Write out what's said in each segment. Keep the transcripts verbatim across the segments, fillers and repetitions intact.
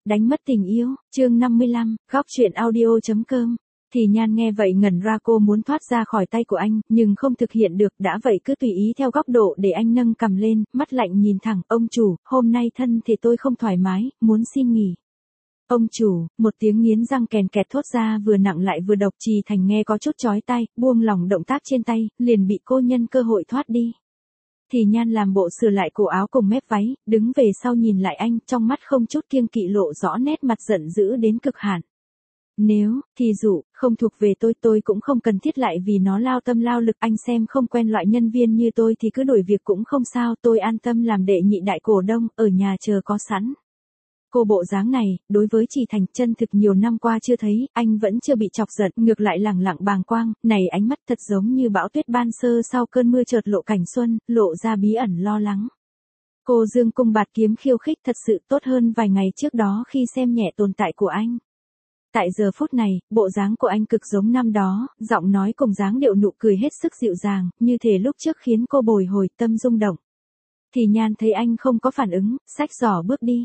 Đánh mất tình yêu, chương năm mươi lăm, góc truyện audio.com. Thì Nhan nghe vậy ngẩn ra, cô muốn thoát ra khỏi tay của anh, nhưng không thực hiện được, đã vậy cứ tùy ý theo góc độ để anh nâng cằm lên, mắt lạnh nhìn thẳng, ông chủ, hôm nay thân thì tôi không thoải mái, muốn xin nghỉ. Ông chủ, một tiếng nghiến răng kèn kẹt thốt ra vừa nặng lại vừa độc. Trì Thành nghe có chút chói tai, buông lỏng động tác trên tay, liền bị cô nhân cơ hội thoát đi. Thì Nhan làm bộ sửa lại cổ áo cùng mép váy, đứng về sau nhìn lại anh, trong mắt không chút kiêng kỵ lộ rõ nét mặt giận dữ đến cực hạn. Nếu, thì dụ, không thuộc về tôi, tôi cũng không cần thiết lại vì nó lao tâm lao lực. Anh xem không quen loại nhân viên như tôi thì cứ đổi việc cũng không sao, tôi an tâm làm đệ nhị đại cổ đông, ở nhà chờ có sẵn. Cô bộ dáng này, đối với Trì Thành chân thực nhiều năm qua chưa thấy, anh vẫn chưa bị chọc giận, ngược lại lẳng lặng bàng quang, này ánh mắt thật giống như bão tuyết ban sơ sau cơn mưa chợt lộ cảnh xuân, lộ ra bí ẩn lo lắng. Cô dương cung bạt kiếm khiêu khích thật sự tốt hơn vài ngày trước đó khi xem nhẹ tồn tại của anh. Tại giờ phút này, bộ dáng của anh cực giống năm đó, giọng nói cùng dáng điệu nụ cười hết sức dịu dàng, như thể lúc trước khiến cô bồi hồi tâm rung động. Thì Nhan thấy anh không có phản ứng, xách giỏ bước đi.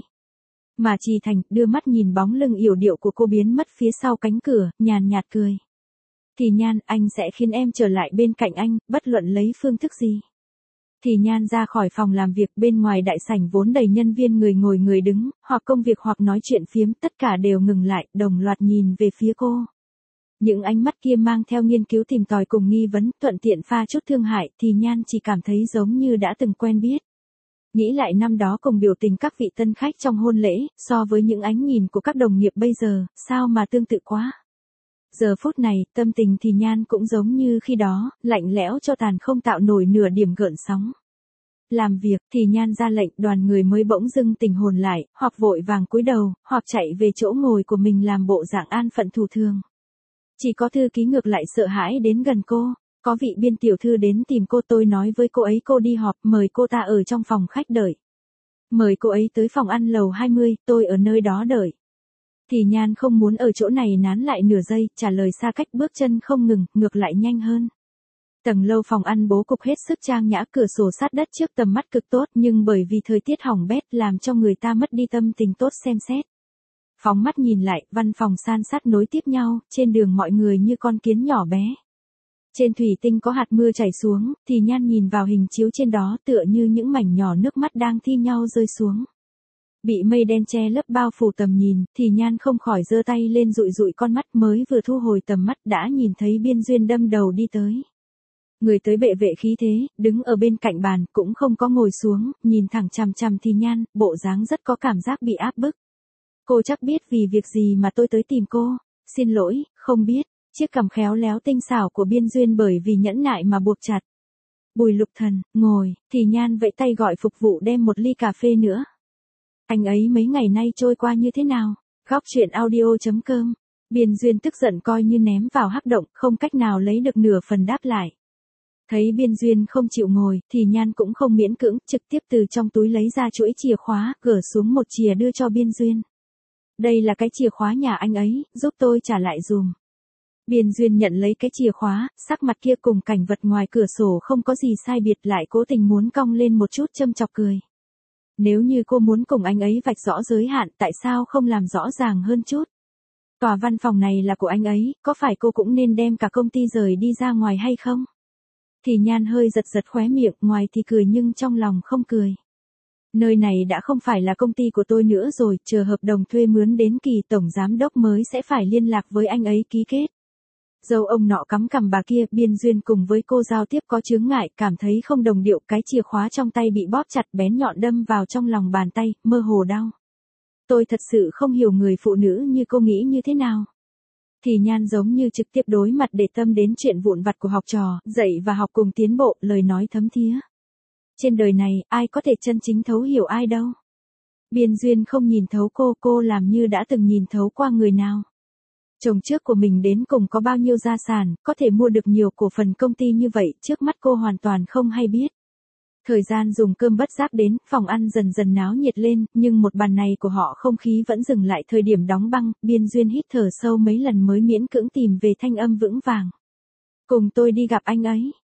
Mà Trì Thành đưa mắt nhìn bóng lưng yểu điệu của cô biến mất phía sau cánh cửa, nhàn nhạt cười. Thì Nhan, anh sẽ khiến em trở lại bên cạnh anh, bất luận lấy phương thức gì. Thì Nhan ra khỏi phòng làm việc, bên ngoài đại sảnh vốn đầy nhân viên, người ngồi người đứng, hoặc công việc hoặc nói chuyện phiếm, tất cả đều ngừng lại, đồng loạt nhìn về phía cô. Những ánh mắt kia mang theo nghiên cứu tìm tòi cùng nghi vấn, thuận tiện pha chút thương hại. Thì Nhan chỉ cảm thấy giống như đã từng quen biết. Nghĩ lại năm đó cùng biểu tình các vị tân khách trong hôn lễ, so với những ánh nhìn của các đồng nghiệp bây giờ, sao mà tương tự quá. Giờ phút này, tâm tình Thì Nhan cũng giống như khi đó, lạnh lẽo cho tàn không tạo nổi nửa điểm gợn sóng. Làm việc, Thì Nhan ra lệnh, đoàn người mới bỗng dưng tình hồn lại, hoặc vội vàng cúi đầu, hoặc chạy về chỗ ngồi của mình làm bộ dạng an phận thủ thường. Chỉ có thư ký ngược lại sợ hãi đến gần cô. Có vị Biên tiểu thư đến tìm cô, tôi nói với cô ấy cô đi họp, mời cô ta ở trong phòng khách đợi. Mời cô ấy tới phòng ăn lầu hai mươi, tôi ở nơi đó đợi. Thì Nhan không muốn ở chỗ này nán lại nửa giây, trả lời xa cách, bước chân không ngừng, ngược lại nhanh hơn. Tầng lâu phòng ăn bố cục hết sức trang nhã, cửa sổ sát đất trước tầm mắt cực tốt, nhưng bởi vì thời tiết hỏng bét làm cho người ta mất đi tâm tình tốt xem xét. Phóng mắt nhìn lại, văn phòng san sát nối tiếp nhau, trên đường mọi người như con kiến nhỏ bé. Trên thủy tinh có hạt mưa chảy xuống, Thì Nhan nhìn vào hình chiếu trên đó tựa như những mảnh nhỏ nước mắt đang thi nhau rơi xuống. Bị mây đen che lấp bao phủ tầm nhìn, Thì Nhan không khỏi giơ tay lên dụi dụi con mắt, mới vừa thu hồi tầm mắt đã nhìn thấy Biên Duyên đâm đầu đi tới. Người tới bệ vệ khí thế, đứng ở bên cạnh bàn, cũng không có ngồi xuống, nhìn thẳng chằm chằm Thì Nhan, bộ dáng rất có cảm giác bị áp bức. Cô chắc biết vì việc gì mà tôi tới tìm cô. Xin lỗi, không biết. Chiếc cằm khéo léo tinh xảo của Biên Duyên bởi vì nhẫn nại mà buộc chặt. Bùi Lục Thần, ngồi. Thì Nhan vẫy tay gọi phục vụ đem một ly cà phê nữa. Anh ấy mấy ngày nay trôi qua như thế nào? Góc truyện audio.com. Biên Duyên tức giận coi như ném vào hắc động, không cách nào lấy được nửa phần đáp lại. Thấy Biên Duyên không chịu ngồi, Thì Nhan cũng không miễn cưỡng, trực tiếp từ trong túi lấy ra chuỗi chìa khóa, gỡ xuống một chìa đưa cho Biên Duyên. Đây là cái chìa khóa nhà anh ấy, giúp tôi trả lại dùm. Biên Duyên nhận lấy cái chìa khóa, sắc mặt kia cùng cảnh vật ngoài cửa sổ không có gì sai biệt, lại cố tình muốn cong lên một chút châm chọc cười. Nếu như cô muốn cùng anh ấy vạch rõ giới hạn, tại sao không làm rõ ràng hơn chút? Tòa văn phòng này là của anh ấy, có phải cô cũng nên đem cả công ty rời đi ra ngoài hay không? Thì Nhan hơi giật giật khóe miệng, ngoài thì cười nhưng trong lòng không cười. Nơi này đã không phải là công ty của tôi nữa rồi, chờ hợp đồng thuê mướn đến kỳ tổng giám đốc mới sẽ phải liên lạc với anh ấy ký kết. Dâu ông nọ cắm cằm bà kia, Biên Duyên cùng với cô giao tiếp có chướng ngại, cảm thấy không đồng điệu, cái chìa khóa trong tay bị bóp chặt, bén nhọn đâm vào trong lòng bàn tay, mơ hồ đau. Tôi thật sự không hiểu người phụ nữ như cô nghĩ như thế nào. Thì Nhan giống như trực tiếp đối mặt để tâm đến chuyện vụn vặt của học trò, dạy và học cùng tiến bộ, lời nói thấm thía. Trên đời này, ai có thể chân chính thấu hiểu ai đâu. Biên Duyên không nhìn thấu cô, cô làm như đã từng nhìn thấu qua người nào. Chồng trước của mình đến cùng có bao nhiêu gia sản, có thể mua được nhiều cổ phần công ty như vậy, trước mắt cô hoàn toàn không hay biết. Thời gian dùng cơm bất giác đến, phòng ăn dần dần náo nhiệt lên, nhưng một bàn này của họ không khí vẫn dừng lại thời điểm đóng băng, Biên Duyên hít thở sâu mấy lần mới miễn cưỡng tìm về thanh âm vững vàng. Cùng tôi đi gặp anh ấy.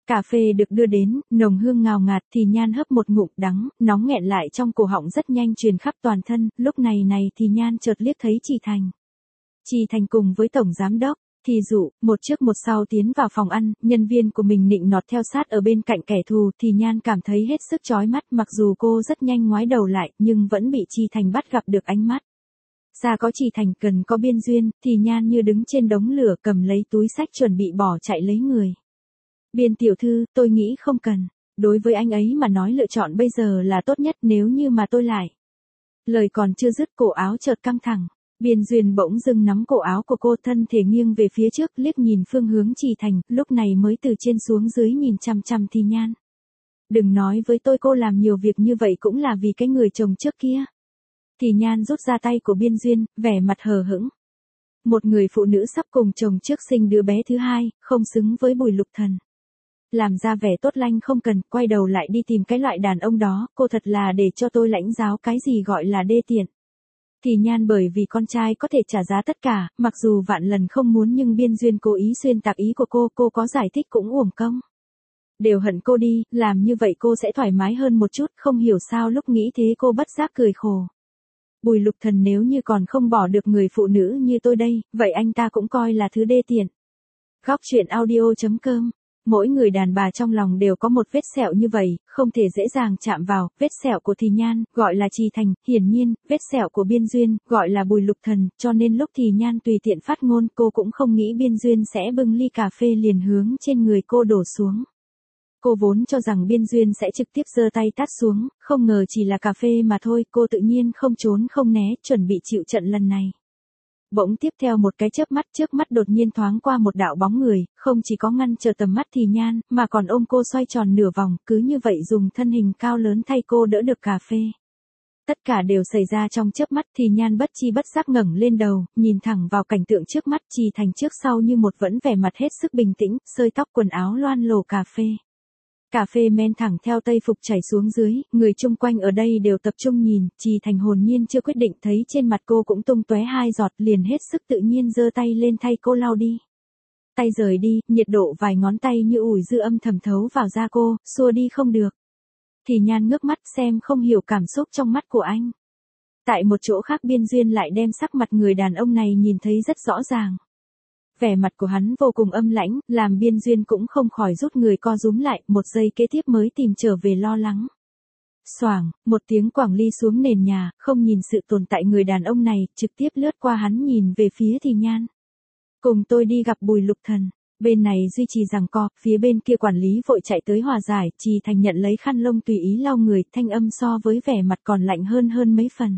Cà phê được đưa đến, nồng hương ngào ngạt thì Nhan hấp một ngụm đắng, nóng nghẹn lại trong cổ họng rất nhanh truyền khắp toàn thân, lúc này này thì Nhan chợt liếc thấy Trì Thành. Trì Thành cùng với Tổng Giám Đốc, thì dụ, một trước một sau tiến vào phòng ăn, nhân viên của mình nịnh nọt theo sát ở bên cạnh kẻ thù thì Nhan cảm thấy hết sức chói mắt mặc dù cô rất nhanh ngoái đầu lại nhưng vẫn bị Trì Thành bắt gặp được ánh mắt. Ra có Trì Thành cần có biên duyên, thì Nhan như đứng trên đống lửa cầm lấy túi xách chuẩn bị bỏ chạy lấy người. Biên tiểu thư, tôi nghĩ không cần. Đối với anh ấy mà nói lựa chọn bây giờ là tốt nhất nếu như mà tôi lại. Lời còn chưa dứt cổ áo chợt căng thẳng. Biên duyên bỗng dưng nắm cổ áo của cô thân thể nghiêng về phía trước liếc nhìn phương hướng Trì Thành, lúc này mới từ trên xuống dưới nhìn chằm chằm thì Nhan. Đừng nói với tôi cô làm nhiều việc như vậy cũng là vì cái người chồng trước kia. Thì Nhan rút ra tay của biên duyên, vẻ mặt hờ hững. Một người phụ nữ sắp cùng chồng trước sinh đứa bé thứ hai, không xứng với Bùi Lục Thần. Làm ra vẻ tốt lanh không cần, quay đầu lại đi tìm cái loại đàn ông đó, cô thật là để cho tôi lãnh giáo cái gì gọi là đê tiện. Thì Nhan bởi vì con trai có thể trả giá tất cả, mặc dù vạn lần không muốn nhưng biên duyên cố ý xuyên tạc ý của cô, cô có giải thích cũng uổng công. Đều hận cô đi, làm như vậy cô sẽ thoải mái hơn một chút, không hiểu sao lúc nghĩ thế cô bất giác cười khổ. Bùi Lục Thần nếu như còn không bỏ được người phụ nữ như tôi đây, vậy anh ta cũng coi là thứ đê tiện. Góc truyện audio chấm com. Mỗi người đàn bà trong lòng đều có một vết sẹo như vậy, không thể dễ dàng chạm vào. Vết sẹo của Thì Nhan, gọi là Trì Thành, hiển nhiên, vết sẹo của Biên Duyên, gọi là Bùi Lục Thần, cho nên lúc Thì Nhan tùy tiện phát ngôn cô cũng không nghĩ Biên Duyên sẽ bưng ly cà phê liền hướng trên người cô đổ xuống. Cô vốn cho rằng Biên Duyên sẽ trực tiếp giơ tay tát xuống, không ngờ chỉ là cà phê mà thôi, cô tự nhiên không trốn không né, chuẩn bị chịu trận lần này. Bỗng tiếp theo một cái chớp mắt trước mắt đột nhiên thoáng qua một đạo bóng người, không chỉ có ngăn trở tầm mắt Thì Nhan, mà còn ôm cô xoay tròn nửa vòng, cứ như vậy dùng thân hình cao lớn thay cô đỡ được cà phê. Tất cả đều xảy ra trong chớp mắt Thì Nhan bất chi bất giác ngẩng lên đầu, nhìn thẳng vào cảnh tượng trước mắt Trì Thành trước sau như một vẫn vẻ mặt hết sức bình tĩnh, sơi tóc quần áo loan lổ cà phê. Cà phê men thẳng theo tây phục chảy xuống dưới, người chung quanh ở đây đều tập trung nhìn, Trì Thành hồn nhiên chưa quyết định thấy trên mặt cô cũng tung tóe hai giọt liền hết sức tự nhiên giơ tay lên thay cô lau đi. Tay rời đi, nhiệt độ vài ngón tay như ủi dư âm thẩm thấu vào da cô, xua đi không được. Thì Nhan ngước mắt xem không hiểu cảm xúc trong mắt của anh. Tại một chỗ khác Biên Duyên lại đem sắc mặt người đàn ông này nhìn thấy rất rõ ràng. Vẻ mặt của hắn vô cùng âm lãnh, làm Biên Duyên cũng không khỏi rút người co rúm lại, một giây kế tiếp mới tìm trở về lo lắng. Xoảng, một tiếng quảng ly xuống nền nhà, không nhìn sự tồn tại người đàn ông này, trực tiếp lướt qua hắn nhìn về phía Thì Nhan. Cùng tôi đi gặp Bùi Lục Thần. Bên này duy trì giằng co, phía bên kia quản lý vội chạy tới hòa giải, Trì Thành nhận lấy khăn lông tùy ý lau người, thanh âm so với vẻ mặt còn lạnh hơn hơn mấy phần.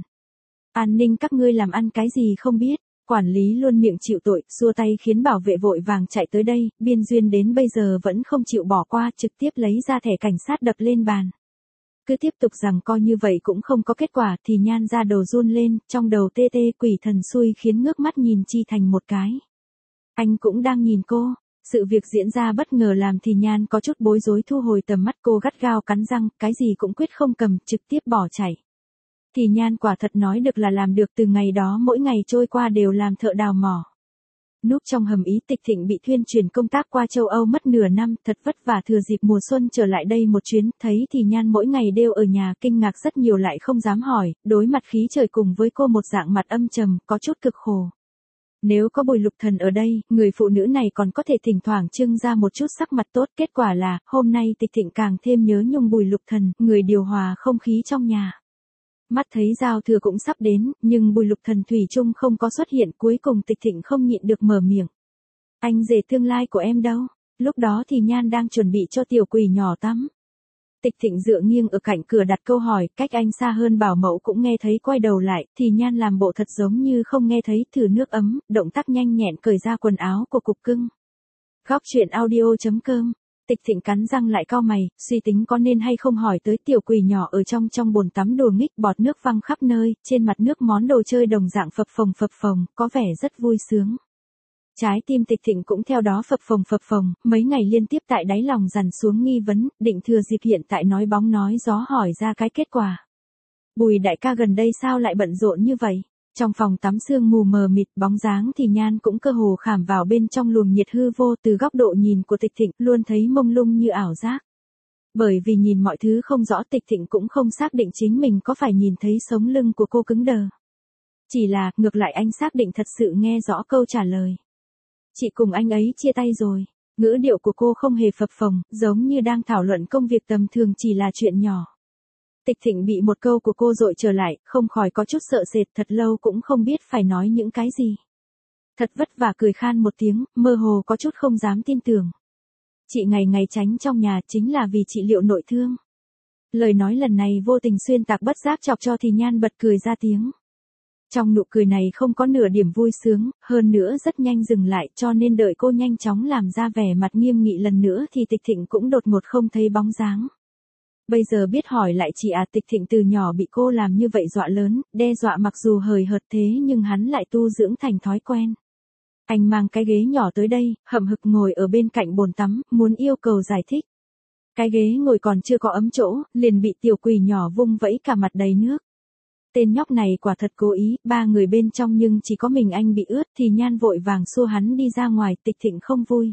An ninh các ngươi làm ăn cái gì không biết. Quản lý luôn miệng chịu tội, xua tay khiến bảo vệ vội vàng chạy tới đây, Biên Duyên đến bây giờ vẫn không chịu bỏ qua, trực tiếp lấy ra thẻ cảnh sát đập lên bàn. Cứ tiếp tục rằng coi như vậy cũng không có kết quả, Thì Nhan ra đầu run lên, trong đầu tê tê quỷ thần xui khiến ngước mắt nhìn Trì Thành một cái. Anh cũng đang nhìn cô. Sự việc diễn ra bất ngờ làm Thì Nhan có chút bối rối thu hồi tầm mắt, cô gắt gao cắn răng, cái gì cũng quyết không cầm, trực tiếp bỏ chạy. Thì Nhan quả thật nói được là làm được, từ ngày đó mỗi ngày trôi qua đều làm thợ đào mỏ. Núp trong hầm Ý Tịch Thịnh bị thuyên chuyển công tác qua châu Âu mất nửa năm, thật vất vả thừa dịp mùa xuân trở lại đây một chuyến, thấy Thì Nhan mỗi ngày đều ở nhà, kinh ngạc rất nhiều lại không dám hỏi, đối mặt khí trời cùng với cô một dạng mặt âm trầm, có chút cực khổ. Nếu có Bùi Lục Thần ở đây, người phụ nữ này còn có thể thỉnh thoảng trưng ra một chút sắc mặt tốt, kết quả là, hôm nay Tịch Thịnh càng thêm nhớ nhung Bùi Lục Thần, người điều hòa không khí trong nhà. Mắt thấy giao thừa cũng sắp đến, nhưng Bùi Lục Thần thủy chung không có xuất hiện, cuối cùng Tịch Thịnh không nhịn được mở miệng. Anh rể tương lai của em đâu? Lúc đó Thì Nhan đang chuẩn bị cho tiểu quỷ nhỏ tắm. Tịch Thịnh dựa nghiêng ở cạnh cửa đặt câu hỏi, cách anh xa hơn bảo mẫu cũng nghe thấy, quay đầu lại, Thì Nhan làm bộ thật giống như không nghe thấy, thử nước ấm, động tác nhanh nhẹn cởi ra quần áo của cục cưng. Góc truyện audio chấm com. Tịch Thịnh cắn răng lại cau mày, suy tính có nên hay không hỏi tới tiểu quỷ nhỏ ở trong trong bồn tắm đùa nghích, bọt nước văng khắp nơi, trên mặt nước món đồ chơi đồng dạng phập phồng phập phồng, có vẻ rất vui sướng. Trái tim Tịch Thịnh cũng theo đó phập phồng phập phồng, mấy ngày liên tiếp tại đáy lòng dằn xuống nghi vấn, định thừa dịp hiện tại nói bóng nói gió hỏi ra cái kết quả. Bùi đại ca gần đây sao lại bận rộn như vậy? Trong phòng tắm sương mù mờ mịt, bóng dáng thì nhan cũng cơ hồ khảm vào bên trong luồng nhiệt hư vô. Từ góc độ nhìn của Tịch Thịnh luôn thấy mông lung như ảo giác. Bởi vì nhìn mọi thứ không rõ, Tịch Thịnh cũng không xác định chính mình có phải nhìn thấy sống lưng của cô cứng đờ. Chỉ là, ngược lại anh xác định thật sự nghe rõ câu trả lời. Chị cùng anh ấy chia tay rồi. Ngữ điệu của cô không hề phập phồng, giống như đang thảo luận công việc tầm thường chỉ là chuyện nhỏ. Tịch Thịnh bị một câu của cô dội trở lại, không khỏi có chút sợ sệt, thật lâu cũng không biết phải nói những cái gì. Thật vất vả cười khan một tiếng, mơ hồ có chút không dám tin tưởng. Chị ngày ngày tránh trong nhà chính là vì trị liệu nội thương. Lời nói lần này vô tình xuyên tạc bất giác chọc cho thì nhan bật cười ra tiếng. Trong nụ cười này không có nửa điểm vui sướng, hơn nữa rất nhanh dừng lại, cho nên đợi cô nhanh chóng làm ra vẻ mặt nghiêm nghị lần nữa thì Tịch Thịnh cũng đột ngột không thấy bóng dáng. Bây giờ biết hỏi lại chị à, Tịch Thịnh từ nhỏ bị cô làm như vậy dọa lớn, đe dọa mặc dù hời hợt thế nhưng hắn lại tu dưỡng thành thói quen. Anh mang cái ghế nhỏ tới đây, hậm hực ngồi ở bên cạnh bồn tắm, muốn yêu cầu giải thích. Cái ghế ngồi còn chưa có ấm chỗ, liền bị tiểu quỷ nhỏ vung vẫy cả mặt đầy nước. Tên nhóc này quả thật cố ý, ba người bên trong nhưng chỉ có mình anh bị ướt thì nhan vội vàng xua hắn đi ra ngoài. Tịch Thịnh không vui.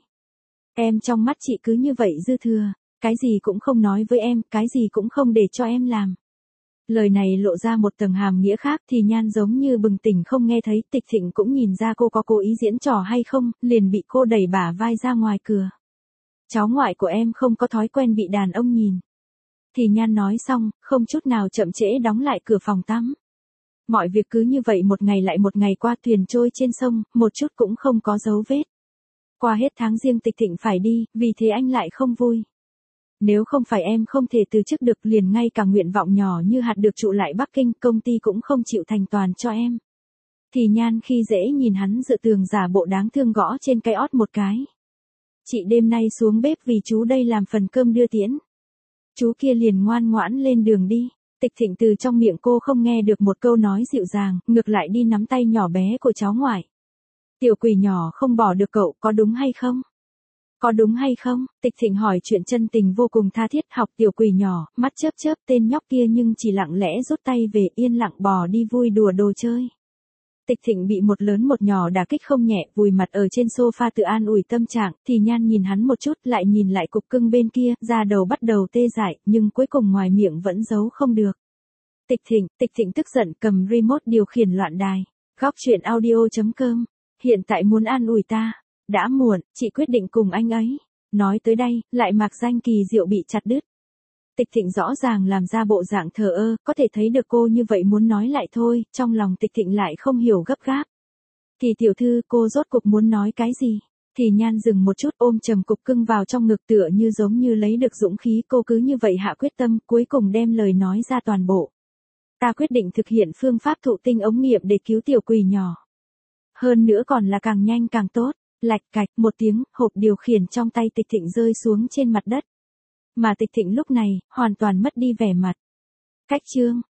Em trong mắt chị cứ như vậy dư thừa, cái gì cũng không nói với em, cái gì cũng không để cho em làm. Lời này lộ ra một tầng hàm nghĩa khác thì nhan giống như bừng tỉnh không nghe thấy. Tịch Thịnh cũng nhìn ra cô có cố ý diễn trò hay không, liền bị cô đẩy bả vai ra ngoài cửa. Cháu ngoại của em không có thói quen bị đàn ông nhìn. Thì nhan nói xong, không chút nào chậm trễ đóng lại cửa phòng tắm. Mọi việc cứ như vậy một ngày lại một ngày qua, thuyền trôi trên sông, một chút cũng không có dấu vết. Qua hết tháng riêng Tịch Thịnh phải đi, vì thế anh lại không vui. Nếu không phải em không thể từ chức được, liền ngay cả nguyện vọng nhỏ như hạt được trụ lại Bắc Kinh, công ty cũng không chịu thành toàn cho em. Thì nhan khi dễ nhìn hắn dựa tường giả bộ đáng thương gõ trên cái ót một cái. Chị đêm nay xuống bếp vì chú đây làm phần cơm đưa tiễn. Chú kia liền ngoan ngoãn lên đường đi. Tịch Thịnh từ trong miệng cô không nghe được một câu nói dịu dàng, ngược lại đi nắm tay nhỏ bé của cháu ngoại. Tiểu quỷ nhỏ không bỏ được cậu, có đúng hay không? Có đúng hay không? Tịch Thịnh hỏi chuyện chân tình vô cùng tha thiết. Học tiểu quỷ nhỏ, mắt chớp chớp tên nhóc kia nhưng chỉ lặng lẽ rút tay về, yên lặng bò đi vui đùa đồ chơi. Tịch Thịnh bị một lớn một nhỏ đả kích không nhẹ, vùi mặt ở trên sofa tự an ủi tâm trạng. Thì nhan nhìn hắn một chút, lại nhìn lại cục cưng bên kia, da đầu bắt đầu tê dại, nhưng cuối cùng ngoài miệng vẫn giấu không được. Tịch Thịnh, Tịch Thịnh tức giận cầm remote điều khiển loạn đài. Góc truyện audio chấm com. Hiện tại muốn an ủi ta. Đã muộn, chị quyết định cùng anh ấy. Nói tới đây, lại mạc danh kỳ diệu bị chặt đứt. Tịch Thịnh rõ ràng làm ra bộ dạng thờ ơ, có thể thấy được cô như vậy muốn nói lại thôi, trong lòng Tịch Thịnh lại không hiểu gấp gáp. Thì tiểu thư, cô rốt cuộc muốn nói cái gì? Thì nhan dừng một chút, ôm trầm cục cưng vào trong ngực tựa như giống như lấy được dũng khí. Cô cứ như vậy hạ quyết tâm, cuối cùng đem lời nói ra toàn bộ. Ta quyết định thực hiện phương pháp thụ tinh ống nghiệm để cứu tiểu quỷ nhỏ. Hơn nữa còn là càng nhanh càng tốt. Lạch cạch một tiếng, hộp điều khiển trong tay Tịch Thịnh rơi xuống trên mặt đất. Mà Tịch Thịnh lúc này, hoàn toàn mất đi vẻ mặt. Cách chương.